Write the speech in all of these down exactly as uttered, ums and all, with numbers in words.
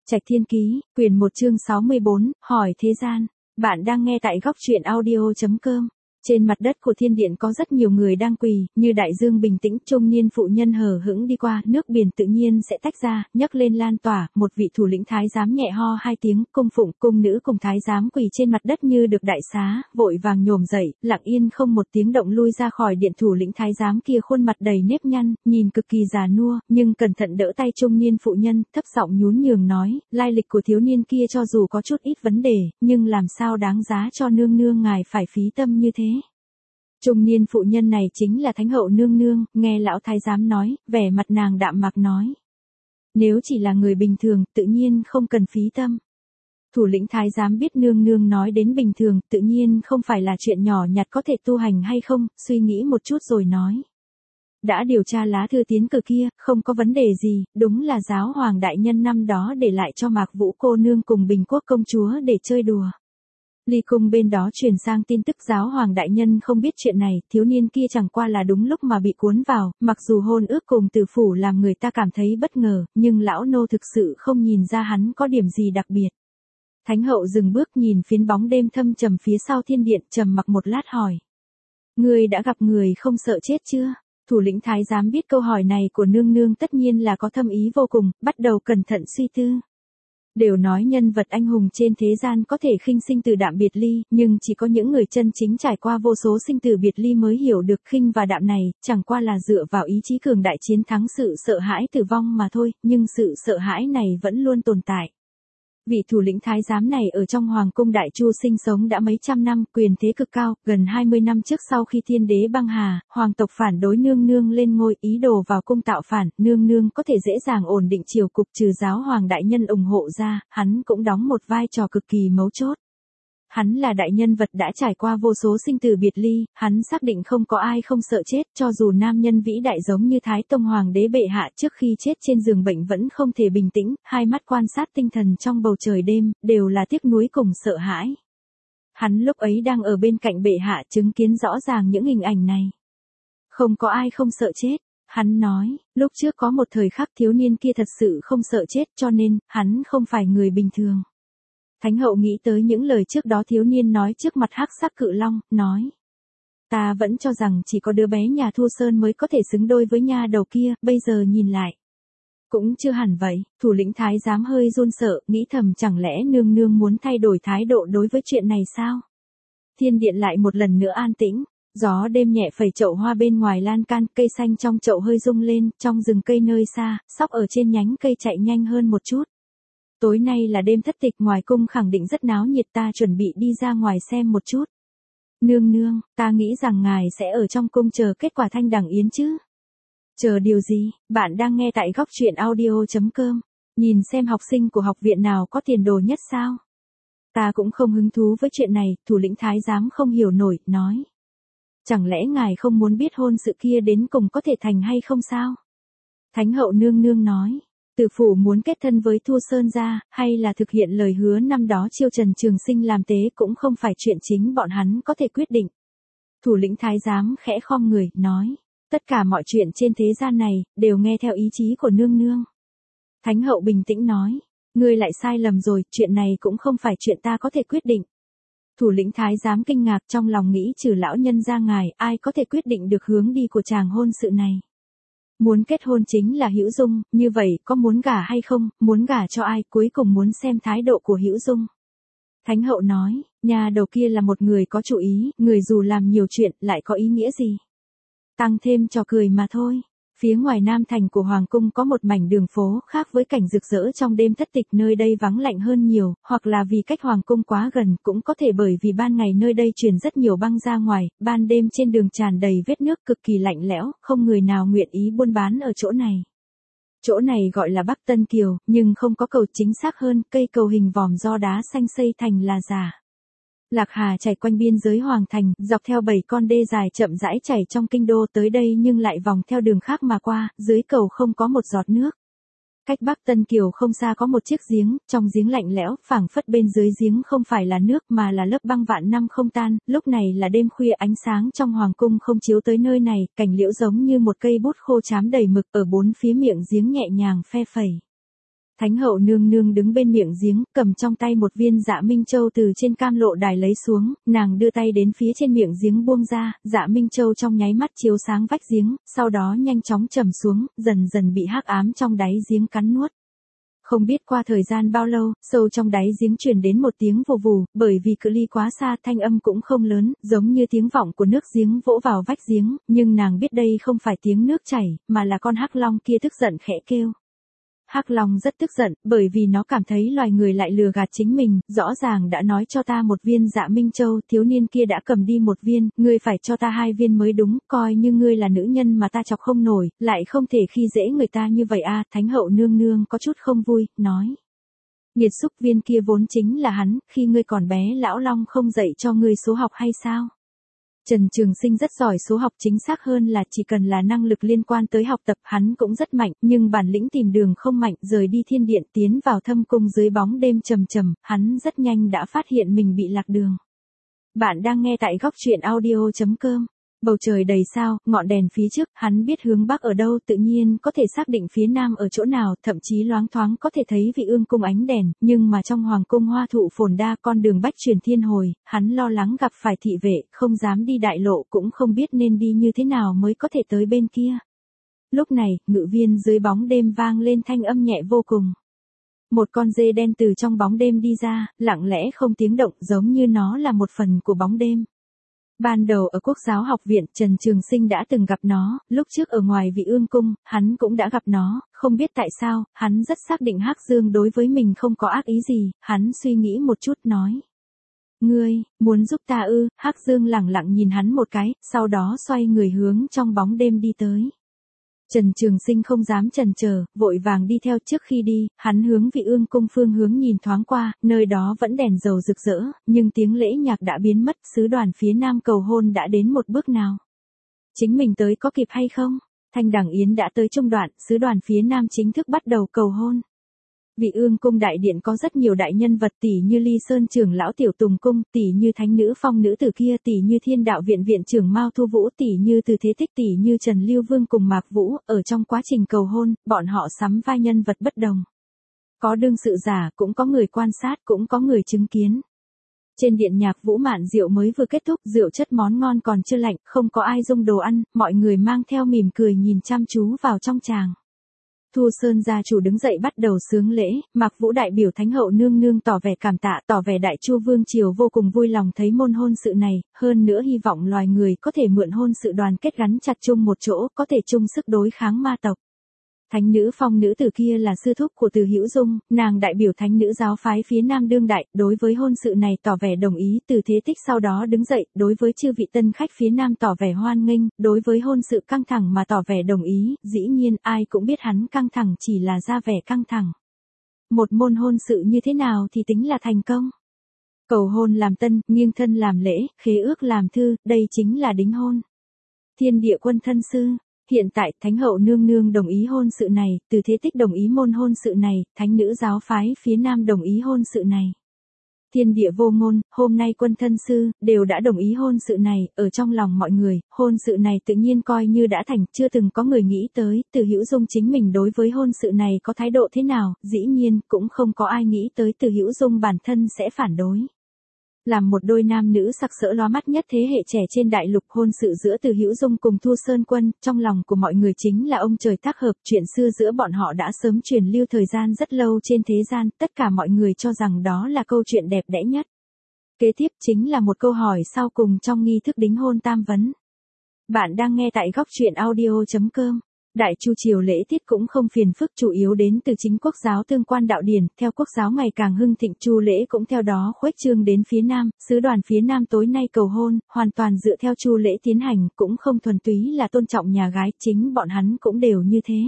Trạch Thiên Ký, quyển một chương sáu mươi bốn, hỏi thế gian. Bạn đang nghe tại góc truyện audio chấm com. Trên mặt đất của thiên điện có rất nhiều người đang quỳ, như đại dương bình tĩnh, trung niên phụ nhân hờ hững đi qua, nước biển tự nhiên sẽ tách ra, nhấc lên lan tỏa, một vị thủ lĩnh thái giám nhẹ ho hai tiếng, cung phụng, cung nữ cùng thái giám quỳ trên mặt đất như được đại xá, vội vàng nhổm dậy, lặng yên không một tiếng động lui ra khỏi điện. Thủ lĩnh thái giám kia khuôn mặt đầy nếp nhăn, nhìn cực kỳ già nua, nhưng cẩn thận đỡ tay trung niên phụ nhân, thấp giọng nhún nhường nói, lai lịch của thiếu niên kia cho dù có chút ít vấn đề, nhưng làm sao đáng giá cho nương nương ngài phải phí tâm như thế. Trung niên phụ nhân này chính là Thánh hậu nương nương, nghe lão thái giám nói, vẻ mặt nàng đạm mạc nói. Nếu chỉ là người bình thường, tự nhiên không cần phí tâm. Thủ lĩnh thái giám biết nương nương nói đến bình thường, tự nhiên không phải là chuyện nhỏ nhặt có thể tu hành hay không, suy nghĩ một chút rồi nói. Đã điều tra lá thư tiến cử kia, không có vấn đề gì, đúng là giáo hoàng đại nhân năm đó để lại cho Mạc Vũ cô nương cùng Bình Quốc công chúa để chơi đùa. Ly cung bên đó truyền sang tin tức giáo hoàng đại nhân không biết chuyện này, thiếu niên kia chẳng qua là đúng lúc mà bị cuốn vào, mặc dù hôn ước cùng tử phủ làm người ta cảm thấy bất ngờ, nhưng lão nô thực sự không nhìn ra hắn có điểm gì đặc biệt. Thánh hậu dừng bước nhìn phiến bóng đêm thâm trầm phía sau thiên điện, trầm mặc một lát hỏi. Ngươi đã gặp người không sợ chết chưa? Thủ lĩnh thái giám biết câu hỏi này của nương nương tất nhiên là có thâm ý vô cùng, bắt đầu cẩn thận suy tư. Đều nói nhân vật anh hùng trên thế gian có thể khinh sinh từ đạm biệt ly, nhưng chỉ có những người chân chính trải qua vô số sinh từ biệt ly mới hiểu được khinh và đạm này, chẳng qua là dựa vào ý chí cường đại chiến thắng sự sợ hãi tử vong mà thôi, nhưng sự sợ hãi này vẫn luôn tồn tại. Vị thủ lĩnh thái giám này ở trong hoàng cung Đại Chu sinh sống đã mấy trăm năm, quyền thế cực cao, gần hai mươi năm trước sau khi thiên đế băng hà, hoàng tộc phản đối nương nương lên ngôi, ý đồ vào cung tạo phản, nương nương có thể dễ dàng ổn định triều cục, trừ giáo hoàng đại nhân ủng hộ ra, hắn cũng đóng một vai trò cực kỳ mấu chốt. Hắn là đại nhân vật đã trải qua vô số sinh từ biệt ly, hắn xác định không có ai không sợ chết, cho dù nam nhân vĩ đại giống như Thái Tông Hoàng đế bệ hạ trước khi chết trên giường bệnh vẫn không thể bình tĩnh, hai mắt quan sát tinh thần trong bầu trời đêm, đều là tiếc nuối cùng sợ hãi. Hắn lúc ấy đang ở bên cạnh bệ hạ chứng kiến rõ ràng những hình ảnh này. Không có ai không sợ chết. Hắn nói, lúc trước có một thời khắc thiếu niên kia thật sự không sợ chết cho nên, hắn không phải người bình thường. Thánh hậu nghĩ tới những lời trước đó thiếu niên nói trước mặt hắc sắc cự long, nói. Ta vẫn cho rằng chỉ có đứa bé nhà Thu Sơn mới có thể xứng đôi với nha đầu kia, bây giờ nhìn lại. Cũng chưa hẳn vậy, thủ lĩnh thái giám hơi run sợ, nghĩ thầm chẳng lẽ nương nương muốn thay đổi thái độ đối với chuyện này sao? Thiên điện lại một lần nữa an tĩnh, gió đêm nhẹ phẩy chậu hoa bên ngoài lan can, cây xanh trong chậu hơi rung lên, trong rừng cây nơi xa, sóc ở trên nhánh cây chạy nhanh hơn một chút. Tối nay là đêm thất tịch, ngoài cung khẳng định rất náo nhiệt, ta chuẩn bị đi ra ngoài xem một chút. Nương nương, ta nghĩ rằng ngài sẽ ở trong cung chờ kết quả thanh đẳng yến chứ. Chờ điều gì, bạn đang nghe tại góc truyện audio chấm com. Nhìn xem học sinh của học viện nào có tiền đồ nhất sao. Ta cũng không hứng thú với chuyện này, thủ lĩnh thái giám không hiểu nổi, nói. Chẳng lẽ ngài không muốn biết hôn sự kia đến cùng có thể thành hay không sao? Thánh hậu nương nương nói. Tử phủ muốn kết thân với Thu Sơn gia, hay là thực hiện lời hứa năm đó chiêu Trần Trường Sinh làm tế cũng không phải chuyện chính bọn hắn có thể quyết định. Thủ lĩnh thái giám khẽ khom người, nói, tất cả mọi chuyện trên thế gian này, đều nghe theo ý chí của nương nương. Thánh hậu bình tĩnh nói, ngươi lại sai lầm rồi, chuyện này cũng không phải chuyện ta có thể quyết định. Thủ lĩnh thái giám kinh ngạc trong lòng nghĩ trừ lão nhân ra ngài, ai có thể quyết định được hướng đi của chàng hôn sự này. Muốn kết hôn chính là Hữu Dung, như vậy có muốn gả hay không, muốn gả cho ai, cuối cùng muốn xem thái độ của Hữu Dung. Thánh hậu nói, nhà đầu kia là một người có chủ ý, người dù làm nhiều chuyện lại có ý nghĩa gì. Tăng thêm trò cười mà thôi. Phía ngoài nam thành của Hoàng cung có một mảnh đường phố khác với cảnh rực rỡ trong đêm thất tịch, nơi đây vắng lạnh hơn nhiều, hoặc là vì cách Hoàng cung quá gần, cũng có thể bởi vì ban ngày nơi đây truyền rất nhiều băng ra ngoài, ban đêm trên đường tràn đầy vết nước cực kỳ lạnh lẽo, không người nào nguyện ý buôn bán ở chỗ này. Chỗ này gọi là Bắc Tân Kiều, nhưng không có cầu, chính xác hơn, cây cầu hình vòm do đá xanh xây thành là giả. Lạc Hà chảy quanh biên giới Hoàng thành, dọc theo bảy con đê dài chậm rãi chảy trong kinh đô tới đây nhưng lại vòng theo đường khác mà qua, dưới cầu không có một giọt nước. Cách Bắc Tân Kiều không xa có một chiếc giếng, trong giếng lạnh lẽo, phảng phất bên dưới giếng không phải là nước mà là lớp băng vạn năm không tan, lúc này là đêm khuya ánh sáng trong hoàng cung không chiếu tới nơi này, cành liễu giống như một cây bút khô chám đầy mực ở bốn phía miệng giếng nhẹ nhàng phe phẩy. Thánh hậu nương nương đứng bên miệng giếng, cầm trong tay một viên Dạ Minh Châu từ trên cam lộ đài lấy xuống, nàng đưa tay đến phía trên miệng giếng buông ra, Dạ Minh Châu trong nháy mắt chiếu sáng vách giếng, sau đó nhanh chóng trầm xuống, dần dần bị hắc ám trong đáy giếng cắn nuốt. Không biết qua thời gian bao lâu, sâu trong đáy giếng truyền đến một tiếng vù vù, bởi vì cự ly quá xa thanh âm cũng không lớn, giống như tiếng vọng của nước giếng vỗ vào vách giếng, nhưng nàng biết đây không phải tiếng nước chảy, mà là con hắc long kia tức giận khẽ kêu. Hắc long rất tức giận, bởi vì nó cảm thấy loài người lại lừa gạt chính mình, rõ ràng đã nói cho ta một viên Dạ Minh Châu, thiếu niên kia đã cầm đi một viên, ngươi phải cho ta hai viên mới đúng, coi như ngươi là nữ nhân mà ta chọc không nổi, lại không thể khi dễ người ta như vậy a. Thánh hậu nương nương có chút không vui, nói. Nghiệt xúc, viên kia vốn chính là hắn, khi ngươi còn bé lão long không dạy cho ngươi số học hay sao? Trần Trường Sinh rất giỏi số học, chính xác hơn là chỉ cần là năng lực liên quan tới học tập hắn cũng rất mạnh, nhưng bản lĩnh tìm đường không mạnh, rời đi thiên điện tiến vào thâm cung dưới bóng đêm trầm trầm, hắn rất nhanh đã phát hiện mình bị lạc đường. Bạn đang nghe tại góc truyện audio chấm com. Bầu trời đầy sao, ngọn đèn phía trước, hắn biết hướng bắc ở đâu, tự nhiên có thể xác định phía nam ở chỗ nào, thậm chí loáng thoáng có thể thấy Vị Ương cung ánh đèn, nhưng mà trong hoàng cung hoa thụ phồn đa, con đường bách truyền thiên hồi, hắn lo lắng gặp phải thị vệ, không dám đi đại lộ, cũng không biết nên đi như thế nào mới có thể tới bên kia. Lúc này, ngự viên dưới bóng đêm vang lên thanh âm nhẹ vô cùng. Một con dê đen từ trong bóng đêm đi ra, lặng lẽ không tiếng động, giống như nó là một phần của bóng đêm. Ban đầu ở Quốc giáo học viện, Trần Trường Sinh đã từng gặp nó, lúc trước ở ngoài Vị Ương cung, hắn cũng đã gặp nó, không biết tại sao, hắn rất xác định Hắc Dương đối với mình không có ác ý gì, hắn suy nghĩ một chút nói. Ngươi, muốn giúp ta ư? Hắc Dương lẳng lặng nhìn hắn một cái, sau đó xoay người hướng trong bóng đêm đi tới. Trần Trường Sinh không dám chần chờ, vội vàng đi theo. Trước khi đi, hắn hướng Vị Ương cung phương hướng nhìn thoáng qua, nơi đó vẫn đèn dầu rực rỡ, nhưng tiếng lễ nhạc đã biến mất, sứ đoàn phía nam cầu hôn đã đến một bước nào. Chính mình tới có kịp hay không? Thanh Đằng Yến đã tới trung đoạn, sứ đoàn phía nam chính thức bắt đầu cầu hôn. Vị Ương cung đại điện có rất nhiều đại nhân vật, tỷ như Ly Sơn trưởng lão Tiểu Tùng cung, tỷ như Thánh nữ Phong nữ tử kia, tỷ như Thiên đạo viện viện trưởng Mao Thu Vũ, tỷ như Từ Thế Tích, tỷ như Trần Lưu Vương cùng Mạc Vũ, ở trong quá trình cầu hôn, bọn họ sắm vai nhân vật bất đồng. Có đương sự giả, cũng có người quan sát, cũng có người chứng kiến. Trên điện nhạc vũ mạn rượu mới vừa kết thúc, rượu chất món ngon còn chưa lạnh, không có ai dung đồ ăn, mọi người mang theo mỉm cười nhìn chăm chú vào trong tràng. Thu Sơn gia chủ đứng dậy bắt đầu sướng lễ, Mạc Vũ đại biểu Thánh hậu nương nương tỏ vẻ cảm tạ, tỏ vẻ Đại Chu vương triều vô cùng vui lòng thấy môn hôn sự này, hơn nữa hy vọng loài người có thể mượn hôn sự đoàn kết gắn chặt chung một chỗ, có thể chung sức đối kháng ma tộc. Thánh nữ Phong nữ tử kia là sư thúc của Từ Hữu Dung, nàng đại biểu Thánh nữ giáo phái phía Nam đương đại, đối với hôn sự này tỏ vẻ đồng ý. Từ Thế Tích sau đó đứng dậy, đối với chư vị tân khách phía Nam tỏ vẻ hoan nghênh, đối với hôn sự căng thẳng mà tỏ vẻ đồng ý, dĩ nhiên ai cũng biết hắn căng thẳng chỉ là ra vẻ căng thẳng. Một môn hôn sự như thế nào thì tính là thành công? Cầu hôn làm tân, nghiêng thân làm lễ, khế ước làm thư, đây chính là đính hôn. Thiên địa quân thân sư. Hiện tại, Thánh hậu nương nương đồng ý hôn sự này, Từ Thế Tích đồng ý môn hôn sự này, Thánh nữ giáo phái phía Nam đồng ý hôn sự này. Thiên địa vô ngôn, hôm nay quân thân sư, đều đã đồng ý hôn sự này, ở trong lòng mọi người, hôn sự này tự nhiên coi như đã thành, chưa từng có người nghĩ tới, Từ Hữu Dung chính mình đối với hôn sự này có thái độ thế nào, dĩ nhiên, cũng không có ai nghĩ tới Từ Hữu Dung bản thân sẽ phản đối. Làm một đôi nam nữ sặc sỡ lóa mắt nhất thế hệ trẻ trên đại lục, hôn sự giữa Từ Hữu Dung cùng Thu Sơn Quân, trong lòng của mọi người chính là ông trời tác hợp, chuyện xưa giữa bọn họ đã sớm truyền lưu thời gian rất lâu trên thế gian, tất cả mọi người cho rằng đó là câu chuyện đẹp đẽ nhất. Kế tiếp chính là một câu hỏi sau cùng trong nghi thức đính hôn tam vấn. Bạn đang nghe tại góc truyện audio chấm com. Đại Chu triều lễ tiết cũng không phiền phức, chủ yếu đến từ chính quốc giáo tương quan đạo điển, theo quốc giáo ngày càng hưng thịnh, Chu lễ cũng theo đó khuếch trương đến phía Nam, sứ đoàn phía Nam tối nay cầu hôn, hoàn toàn dựa theo Chu lễ tiến hành, cũng không thuần túy là tôn trọng nhà gái, chính bọn hắn cũng đều như thế.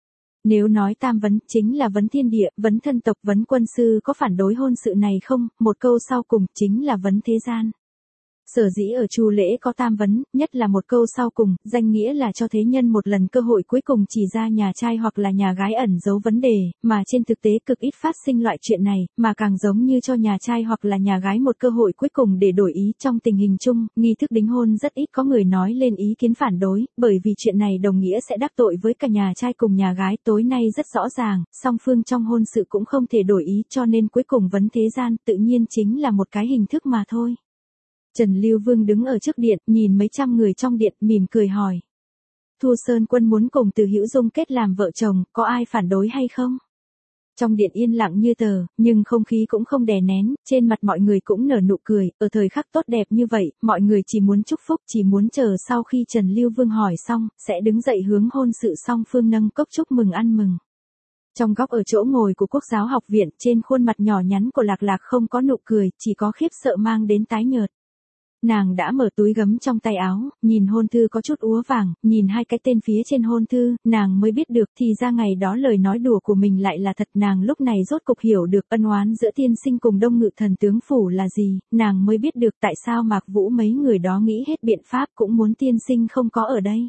Nếu nói tam vấn, chính là vấn thiên địa, vấn thân tộc, vấn quân sư có phản đối hôn sự này không, một câu sau cùng chính là vấn thế gian. Sở dĩ ở Chu lễ có tam vấn, nhất là một câu sau cùng, danh nghĩa là cho thế nhân một lần cơ hội cuối cùng chỉ ra nhà trai hoặc là nhà gái ẩn giấu vấn đề, mà trên thực tế cực ít phát sinh loại chuyện này, mà càng giống như cho nhà trai hoặc là nhà gái một cơ hội cuối cùng để đổi ý. Trong tình hình chung, nghi thức đính hôn rất ít có người nói lên ý kiến phản đối, bởi vì chuyện này đồng nghĩa sẽ đắc tội với cả nhà trai cùng nhà gái. Tối nay rất rõ ràng, song phương trong hôn sự cũng không thể đổi ý, cho nên cuối cùng vấn thế gian tự nhiên chính là một cái hình thức mà thôi. Trần Lưu Vương đứng ở trước điện, nhìn mấy trăm người trong điện, mỉm cười hỏi. Thu Sơn Quân muốn cùng Từ Hữu Dung kết làm vợ chồng, có ai phản đối hay không? Trong điện yên lặng như tờ, nhưng không khí cũng không đè nén, trên mặt mọi người cũng nở nụ cười, ở thời khắc tốt đẹp như vậy, mọi người chỉ muốn chúc phúc, chỉ muốn chờ sau khi Trần Lưu Vương hỏi xong, sẽ đứng dậy hướng hôn sự song phương nâng cốc chúc mừng ăn mừng. Trong góc ở chỗ ngồi của Quốc giáo học viện, trên khuôn mặt nhỏ nhắn của Lạc Lạc không có nụ cười, chỉ có khiếp sợ mang đến tái nhợt. Nàng đã mở túi gấm trong tay áo, nhìn hôn thư có chút úa vàng, nhìn hai cái tên phía trên hôn thư, nàng mới biết được thì ra ngày đó lời nói đùa của mình lại là thật. Nàng lúc này rốt cục hiểu được ân oán giữa tiên sinh cùng Đông Ngự Thần tướng phủ là gì, nàng mới biết được tại sao Mạc Vũ mấy người đó nghĩ hết biện pháp cũng muốn tiên sinh không có ở đây.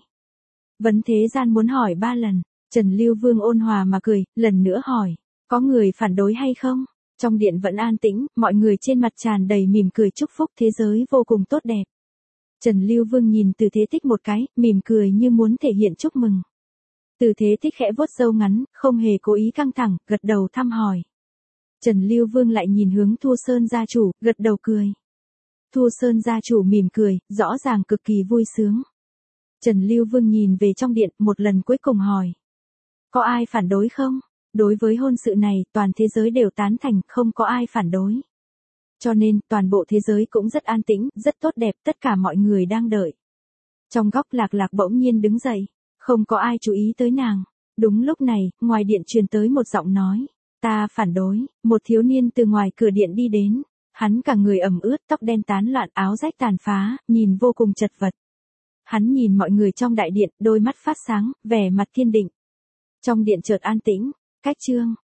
Vấn thế gian muốn hỏi ba lần, Trần Lưu Vương ôn hòa mà cười, lần nữa hỏi, có người phản đối hay không? Trong điện vẫn an tĩnh, mọi người trên mặt tràn đầy mỉm cười chúc phúc, thế giới vô cùng tốt đẹp. Trần Lưu Vương nhìn Từ Thế Tích một cái, mỉm cười như muốn thể hiện chúc mừng. Từ Thế Tích khẽ vuốt râu ngắn, không hề cố ý căng thẳng, gật đầu thăm hỏi. Trần Lưu Vương lại nhìn hướng Thu Sơn gia chủ, gật đầu cười. Thu Sơn gia chủ mỉm cười, rõ ràng cực kỳ vui sướng. Trần Lưu Vương nhìn về trong điện, một lần cuối cùng hỏi. Có ai phản đối không? Đối với hôn sự này, toàn thế giới đều tán thành, không có ai phản đối. Cho nên, toàn bộ thế giới cũng rất an tĩnh, rất tốt đẹp, tất cả mọi người đang đợi. Trong góc Lạc Lạc bỗng nhiên đứng dậy, không có ai chú ý tới nàng. Đúng lúc này, ngoài điện truyền tới một giọng nói, ta phản đối. Một thiếu niên từ ngoài cửa điện đi đến, hắn cả người ẩm ướt, tóc đen tán loạn, áo rách tàn phá, nhìn vô cùng chật vật. Hắn nhìn mọi người trong đại điện, đôi mắt phát sáng, vẻ mặt kiên định. Trong điện chợt an tĩnh. Cách chương